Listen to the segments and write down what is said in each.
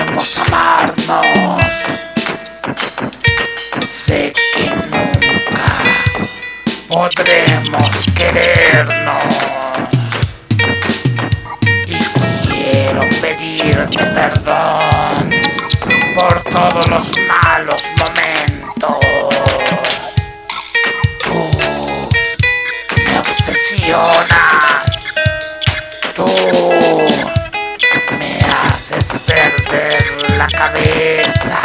podremos amarnos. Sé que nunca podremos querernos. Y quiero pedirte perdón por todos los malos momentos. Tú me obsesionas. Tú me haces perder la cabeza.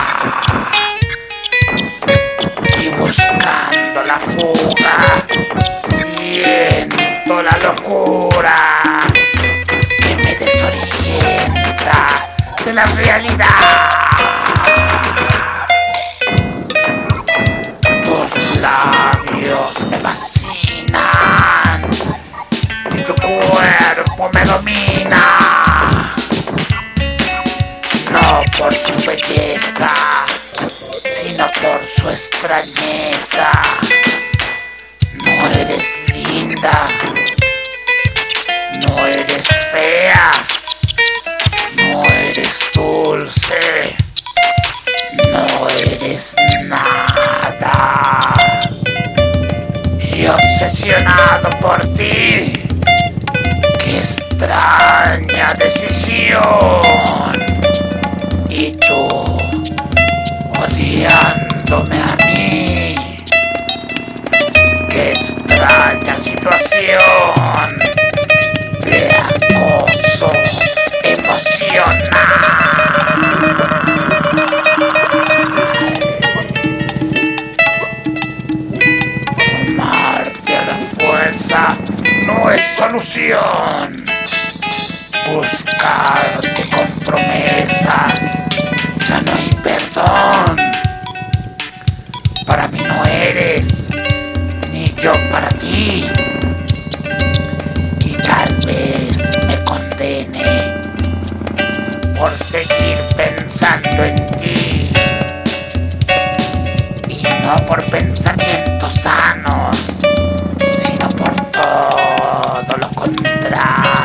Y buscando la fuga, siento la locura que me desorienta de la realidad. Tus labios me fascinan y tu cuerpo me domina. No por su belleza, sino por su extrañeza. No eres linda, no eres fea, no eres dulce, no eres nada. Y obsesionado por ti, qué extraña decisión. Y tú odiándome a mí, qué extraña situación de acoso emocional. Tomarte a la fuerza no es solución. Buscarte con promesas ya no hay perdón. Para mí no eres, ni yo para ti. Y tal vez me condene por seguir pensando en ti. Y no por pensamientos sanos, sino por todo lo contrario.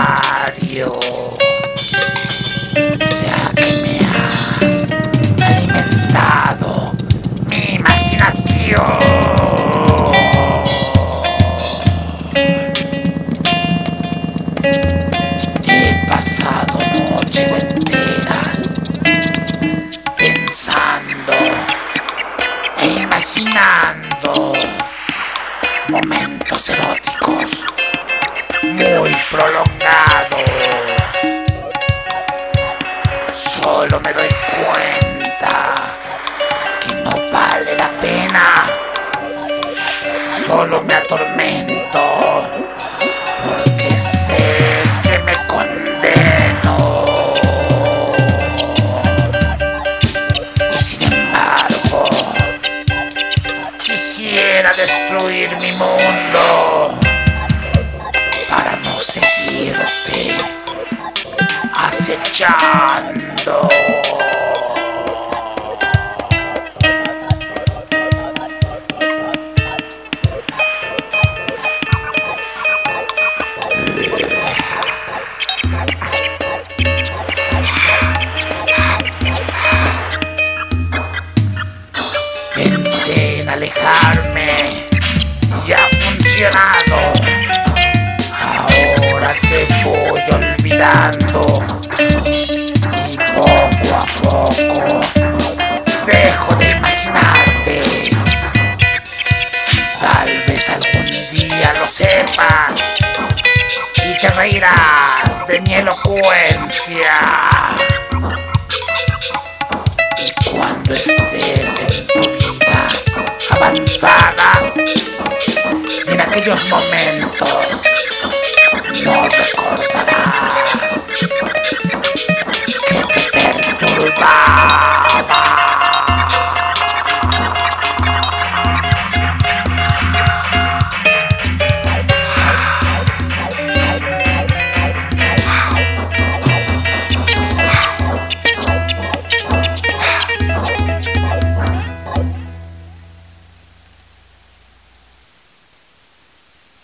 Ya que me has alimentado mi imaginación. He pasado noches enteras pensando e imaginando momentos eróticos muy prolongados. Solo me doy cuenta que no vale la pena. Solo me atormento porque sé que me condeno. Y sin embargo, quisiera destruir mi mundo para no seguirte acechando. Pensé en alejarme y ha funcionado. Ahora te voy olvidando y poco a poco dejo de imaginarte. Tal vez algún día lo sepas y te reirás de mi elocuencia. Y cuando estés en tu vida avanzada, en aquellos momentos no recordarás que te perturbas.